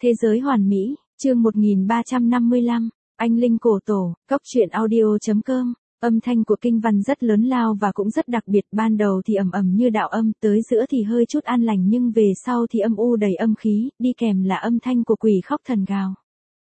Thế giới hoàn mỹ, chương 1355, anh Linh cổ tổ, cóc truyện audio.com. Âm thanh của kinh văn rất lớn lao và cũng rất đặc biệt, ban đầu thì ầm ầm như đạo âm, tới giữa thì hơi chút an lành nhưng về sau thì âm u đầy âm khí, đi kèm là âm thanh của quỷ khóc thần gào.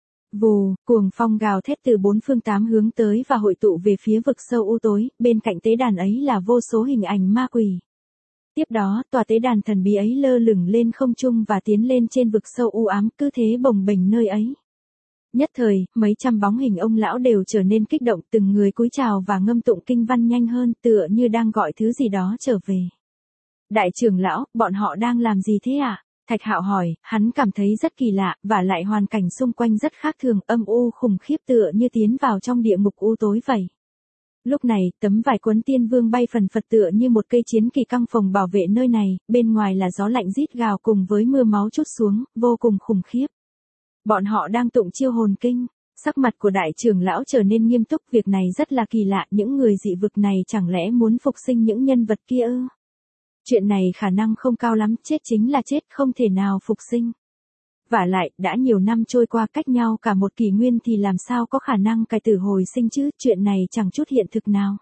Vù, cuồng phong gào thét từ bốn phương tám hướng tới và hội tụ về phía vực sâu u tối, bên cạnh tế đàn ấy là vô số hình ảnh ma quỷ. Tiếp đó, tòa tế đàn thần bí ấy lơ lửng lên không trung và tiến lên trên vực sâu u ám, cứ thế bồng bềnh nơi ấy. Nhất thời, mấy trăm bóng hình ông lão đều trở nên kích động, từng người cúi chào và ngâm tụng kinh văn nhanh hơn, tựa như đang gọi thứ gì đó trở về. Đại trưởng lão, bọn họ đang làm gì thế ạ? Thạch Hạo hỏi, hắn cảm thấy rất kỳ lạ, và lại hoàn cảnh xung quanh rất khác thường, âm u khủng khiếp tựa như tiến vào trong địa ngục u tối vậy. Lúc này, tấm vải quấn tiên vương bay phần phật tựa như một cây chiến kỳ căng phồng bảo vệ nơi này, bên ngoài là gió lạnh rít gào cùng với mưa máu trút xuống, vô cùng khủng khiếp. Bọn họ đang tụng chiêu hồn kinh, sắc mặt của đại trưởng lão trở nên nghiêm túc, việc này rất là kỳ lạ, những người dị vực này chẳng lẽ muốn phục sinh những nhân vật kia ư? Chuyện này khả năng không cao lắm, chết chính là chết, không thể nào phục sinh. Vả lại, đã nhiều năm trôi qua cách nhau cả một kỷ nguyên thì làm sao có khả năng cải tử hồi sinh chứ, chuyện này chẳng chút hiện thực nào.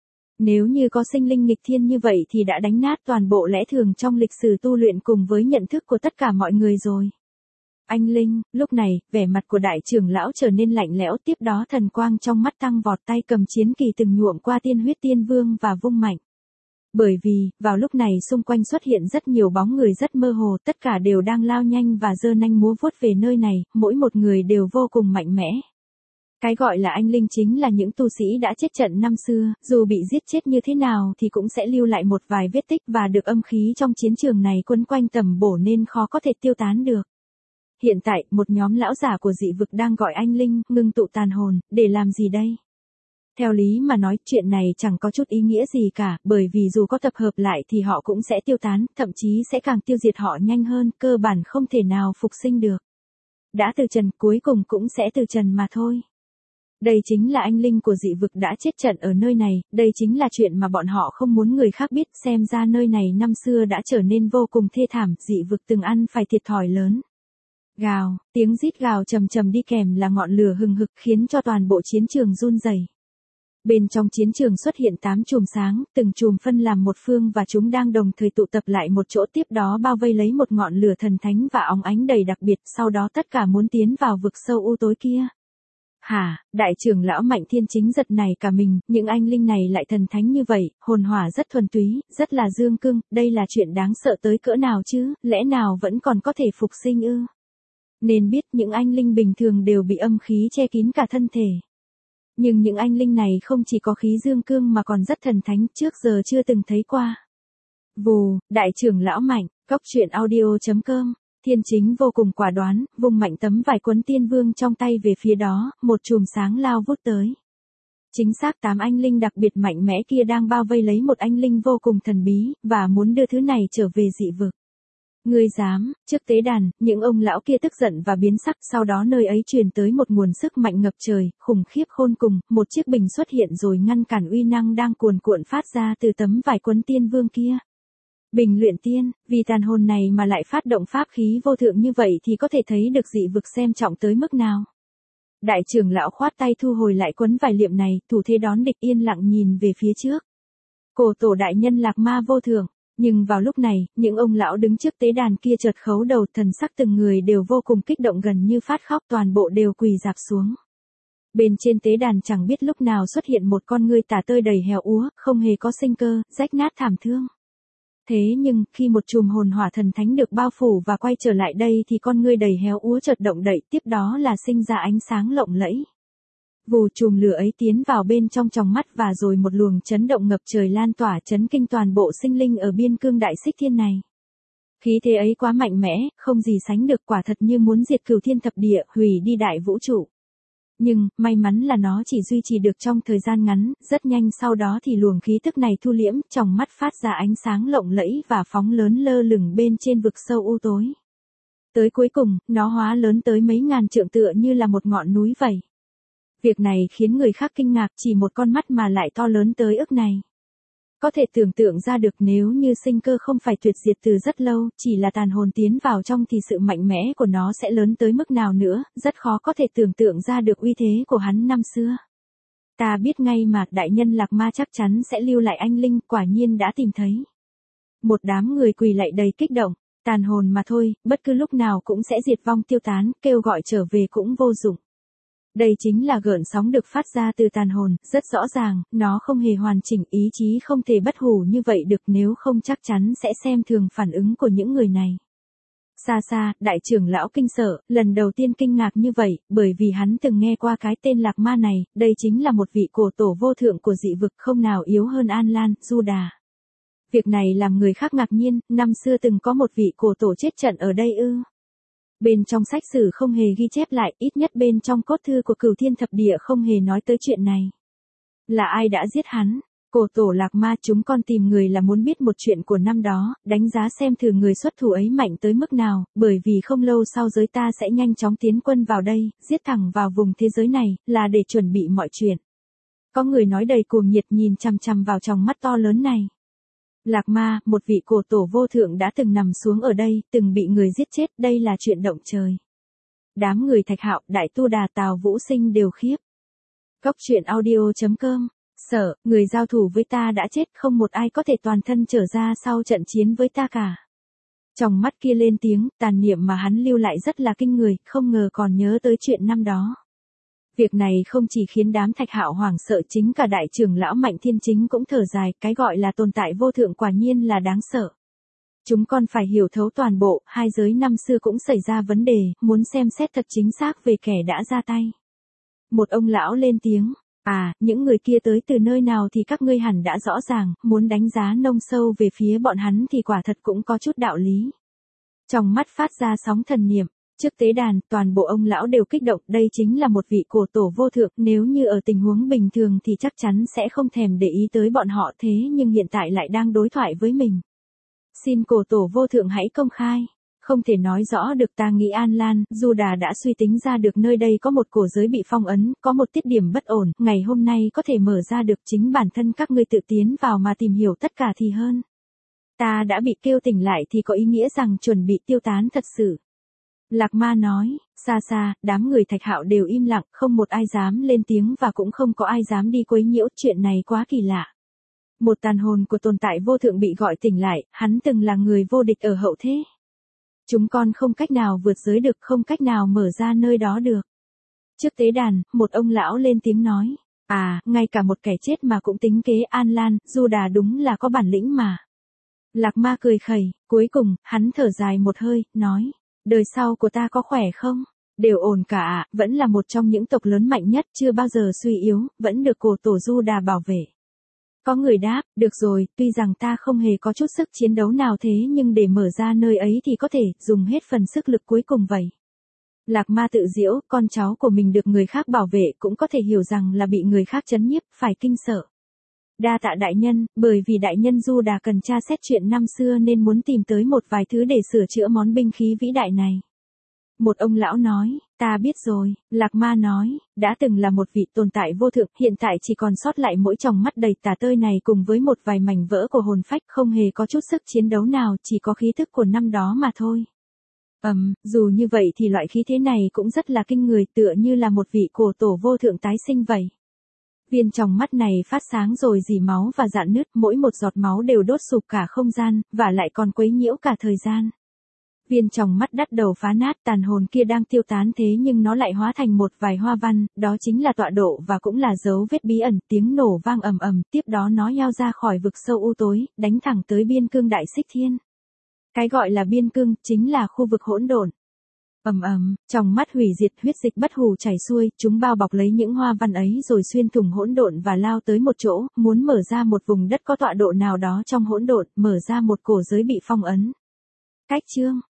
Nếu như có sinh linh nghịch thiên như vậy thì đã đánh nát toàn bộ lẽ thường trong lịch sử tu luyện cùng với nhận thức của tất cả mọi người rồi. Anh Linh, lúc này, vẻ mặt của đại trưởng lão trở nên lạnh lẽo, tiếp đó thần quang trong mắt tăng vọt, tay cầm chiến kỳ từng nhuộm qua tiên huyết tiên vương và vung mạnh. Bởi vì, vào lúc này xung quanh xuất hiện rất nhiều bóng người rất mơ hồ, tất cả đều đang lao nhanh và giơ nanh múa vuốt về nơi này, mỗi một người đều vô cùng mạnh mẽ. Cái gọi là anh Linh chính là những tu sĩ đã chết trận năm xưa, dù bị giết chết như thế nào thì cũng sẽ lưu lại một vài vết tích và được âm khí trong chiến trường này quấn quanh tầm bổ nên khó có thể tiêu tán được. Hiện tại, một nhóm lão giả của dị vực đang gọi anh Linh, ngưng tụ tàn hồn, để làm gì đây? Theo lý mà nói, chuyện này chẳng có chút ý nghĩa gì cả, bởi vì dù có tập hợp lại thì họ cũng sẽ tiêu tán, thậm chí sẽ càng tiêu diệt họ nhanh hơn, cơ bản không thể nào phục sinh được. Đã từ trần, cuối cùng cũng sẽ từ trần mà thôi. Đây chính là anh Linh của dị vực đã chết trận ở nơi này, đây chính là chuyện mà bọn họ không muốn người khác biết, xem ra nơi này năm xưa đã trở nên vô cùng thê thảm, dị vực từng ăn phải thiệt thòi lớn. Gào, tiếng rít gào trầm trầm đi kèm là ngọn lửa hừng hực khiến cho toàn bộ chiến trường run rẩy. Bên trong chiến trường xuất hiện 8 chùm sáng, từng chùm phân làm một phương và chúng đang đồng thời tụ tập lại một chỗ, tiếp đó bao vây lấy một ngọn lửa thần thánh và óng ánh đầy đặc biệt, sau đó tất cả muốn tiến vào vực sâu u tối kia. Hả, đại trưởng lão Mạnh Thiên Chính giật nảy cả mình, những anh linh này lại thần thánh như vậy, hồn hỏa rất thuần túy, rất là dương cương, đây là chuyện đáng sợ tới cỡ nào chứ, lẽ nào vẫn còn có thể phục sinh ư? Nên biết những anh linh bình thường đều bị âm khí che kín cả thân thể. Nhưng những anh linh này không chỉ có khí dương cương mà còn rất thần thánh, trước giờ chưa từng thấy qua. Vù, đại trưởng lão Mạnh, cóc truyện audio.com. Thiên Chính vô cùng quả đoán, vung mạnh tấm vải quấn tiên vương trong tay về phía đó, một chùm sáng lao vút tới. Chính xác 8 anh linh đặc biệt mạnh mẽ kia đang bao vây lấy một anh linh vô cùng thần bí, và muốn đưa thứ này trở về dị vực. Ngươi dám, trước tế đàn, những ông lão kia tức giận và biến sắc, sau đó nơi ấy truyền tới một nguồn sức mạnh ngập trời, khủng khiếp khôn cùng, một chiếc bình xuất hiện rồi ngăn cản uy năng đang cuồn cuộn phát ra từ tấm vải quấn tiên vương kia. Bình luyện tiên, vì tàn hồn này mà lại phát động pháp khí vô thượng như vậy thì có thể thấy được dị vực xem trọng tới mức nào. Đại trưởng lão khoát tay thu hồi lại quấn vải liệm này, thủ thế đón địch yên lặng nhìn về phía trước. Cổ tổ đại nhân Lạc Ma vô thượng. Nhưng vào lúc này, những ông lão đứng trước tế đàn kia chợt khấu đầu, thần sắc từng người đều vô cùng kích động gần như phát khóc, toàn bộ đều quỳ rạp xuống. Bên trên tế đàn chẳng biết lúc nào xuất hiện một con ngươi tả tơi đầy héo úa, không hề có sinh cơ, rách nát thảm thương. Thế nhưng, khi một chùm hồn hỏa thần thánh được bao phủ và quay trở lại đây thì con ngươi đầy héo úa chợt động đậy, tiếp đó là sinh ra ánh sáng lộng lẫy. Vù, chùm lửa ấy tiến vào bên trong tròng mắt và rồi một luồng chấn động ngập trời lan tỏa chấn kinh toàn bộ sinh linh ở biên cương đại xích thiên này. Khí thế ấy quá mạnh mẽ, không gì sánh được, quả thật như muốn diệt cửu thiên thập địa, hủy đi đại vũ trụ. Nhưng, may mắn là nó chỉ duy trì được trong thời gian ngắn, rất nhanh sau đó thì luồng khí tức này thu liễm, tròng mắt phát ra ánh sáng lộng lẫy và phóng lớn lơ lửng bên trên vực sâu u tối. Tới cuối cùng, nó hóa lớn tới mấy ngàn trượng tựa như là một ngọn núi vậy. Việc này khiến người khác kinh ngạc, chỉ một con mắt mà lại to lớn tới ức này. Có thể tưởng tượng ra được nếu như sinh cơ không phải tuyệt diệt từ rất lâu, chỉ là tàn hồn tiến vào trong thì sự mạnh mẽ của nó sẽ lớn tới mức nào nữa, rất khó có thể tưởng tượng ra được uy thế của hắn năm xưa. Ta biết ngay mà, đại nhân Lạc Ma chắc chắn sẽ lưu lại anh linh, quả nhiên đã tìm thấy. Một đám người quỳ lạy đầy kích động, tàn hồn mà thôi, bất cứ lúc nào cũng sẽ diệt vong tiêu tán, kêu gọi trở về cũng vô dụng. Đây chính là gợn sóng được phát ra từ tàn hồn, rất rõ ràng, nó không hề hoàn chỉnh, ý chí không thể bất hủ như vậy được, nếu không chắc chắn sẽ xem thường phản ứng của những người này. Xa xa, đại trưởng lão kinh sợ, lần đầu tiên kinh ngạc như vậy, bởi vì hắn từng nghe qua cái tên Lạc Ma này, đây chính là một vị cổ tổ vô thượng của dị vực không nào yếu hơn An Lan, Du Đà. Việc này làm người khác ngạc nhiên, năm xưa từng có một vị cổ tổ chết trận ở đây ư? Bên trong sách sử không hề ghi chép lại, ít nhất bên trong cốt thư của Cửu Thiên Thập Địa không hề nói tới chuyện này. Là ai đã giết hắn? Cổ tổ Lạc Ma, chúng con tìm người là muốn biết một chuyện của năm đó, đánh giá xem thử người xuất thủ ấy mạnh tới mức nào, bởi vì không lâu sau giới ta sẽ nhanh chóng tiến quân vào đây, giết thẳng vào vùng thế giới này, là để chuẩn bị mọi chuyện. Có người nói đầy cuồng nhiệt nhìn chằm chằm vào tròng mắt to lớn này. Lạc Ma, một vị cổ tổ vô thượng đã từng nằm xuống ở đây, từng bị người giết chết, đây là chuyện động trời. Đám người Thạch Hạo, Đại Tu Đà, Tào Vũ Sinh đều khiếp. Cốc truyện audio.com. Sợ, người giao thủ với ta đã chết, không một ai có thể toàn thân trở ra sau trận chiến với ta cả. Trong mắt kia lên tiếng, tàn niệm mà hắn lưu lại rất là kinh người, không ngờ còn nhớ tới chuyện năm đó. Việc này không chỉ khiến đám Thạch Hạo hoảng sợ, chính cả đại trưởng lão Mạnh Thiên Chính cũng thở dài, cái gọi là tồn tại vô thượng quả nhiên là đáng sợ. Chúng con phải hiểu thấu toàn bộ, hai giới năm xưa cũng xảy ra vấn đề, muốn xem xét thật chính xác về kẻ đã ra tay. Một ông lão lên tiếng, những người kia tới từ nơi nào thì các ngươi hẳn đã rõ ràng, muốn đánh giá nông sâu về phía bọn hắn thì quả thật cũng có chút đạo lý. Trong mắt phát ra sóng thần niệm. Trước tế đàn, toàn bộ ông lão đều kích động, đây chính là một vị cổ tổ vô thượng, nếu như ở tình huống bình thường thì chắc chắn sẽ không thèm để ý tới bọn họ, thế nhưng hiện tại lại đang đối thoại với mình. Xin cổ tổ vô thượng hãy công khai. Không thể nói rõ được, ta nghĩ An Lan, Du Đà đã suy tính ra được nơi đây có một cổ giới bị phong ấn, có một tiết điểm bất ổn, ngày hôm nay có thể mở ra được, chính bản thân các ngươi tự tiến vào mà tìm hiểu tất cả thì hơn. Ta đã bị kêu tỉnh lại thì có ý nghĩa rằng chuẩn bị tiêu tán thật sự. Lạc Ma nói, xa xa, đám người Thạch Hạo đều im lặng, không một ai dám lên tiếng và cũng không có ai dám đi quấy nhiễu, chuyện này quá kỳ lạ. Một tàn hồn của tồn tại vô thượng bị gọi tỉnh lại, hắn từng là người vô địch ở hậu thế. Chúng con không cách nào vượt giới được, không cách nào mở ra nơi đó được. Trước tế đàn, một ông lão lên tiếng nói, ngay cả một kẻ chết mà cũng tính kế, An Lan, Du Đà đúng là có bản lĩnh mà. Lạc Ma cười khẩy, cuối cùng, hắn thở dài một hơi, nói, đời sau của ta có khỏe không? Đều ổn cả, vẫn là một trong những tộc lớn mạnh nhất, chưa bao giờ suy yếu, vẫn được cổ tổ Du Đà bảo vệ. Có người đáp, được rồi, tuy rằng ta không hề có chút sức chiến đấu nào thế nhưng để mở ra nơi ấy thì có thể dùng hết phần sức lực cuối cùng vậy. Lạc Ma tự giễu, con cháu của mình được người khác bảo vệ cũng có thể hiểu rằng là bị người khác trấn nhiếp, phải kinh sợ. Đa tạ đại nhân, bởi vì đại nhân Du Đà cần tra xét chuyện năm xưa nên muốn tìm tới một vài thứ để sửa chữa món binh khí vĩ đại này. Một ông lão nói, ta biết rồi, Lạc Ma nói, đã từng là một vị tồn tại vô thượng, hiện tại chỉ còn sót lại mỗi tròng mắt đầy tà tơi này cùng với một vài mảnh vỡ của hồn phách, không hề có chút sức chiến đấu nào, chỉ có khí thức của năm đó mà thôi. Dù như vậy thì loại khí thế này cũng rất là kinh người, tựa như là một vị cổ tổ vô thượng tái sinh vậy. Viên tròng mắt này phát sáng rồi dì máu và rạn nứt, mỗi một giọt máu đều đốt sụp cả không gian, và lại còn quấy nhiễu cả thời gian. Viên tròng mắt đắt đầu phá nát, tàn hồn kia đang tiêu tán thế nhưng nó lại hóa thành một vài hoa văn, đó chính là tọa độ và cũng là dấu vết bí ẩn, tiếng nổ vang ầm ầm, tiếp đó nó nhao ra khỏi vực sâu u tối, đánh thẳng tới biên cương đại xích thiên. Cái gọi là biên cương, chính là khu vực hỗn độn. Trong mắt hủy diệt, huyết dịch bất hủ chảy xuôi, chúng bao bọc lấy những hoa văn ấy rồi xuyên thủng hỗn độn và lao tới một chỗ, muốn mở ra một vùng đất có tọa độ nào đó trong hỗn độn, mở ra một cổ giới bị phong ấn. Cách chương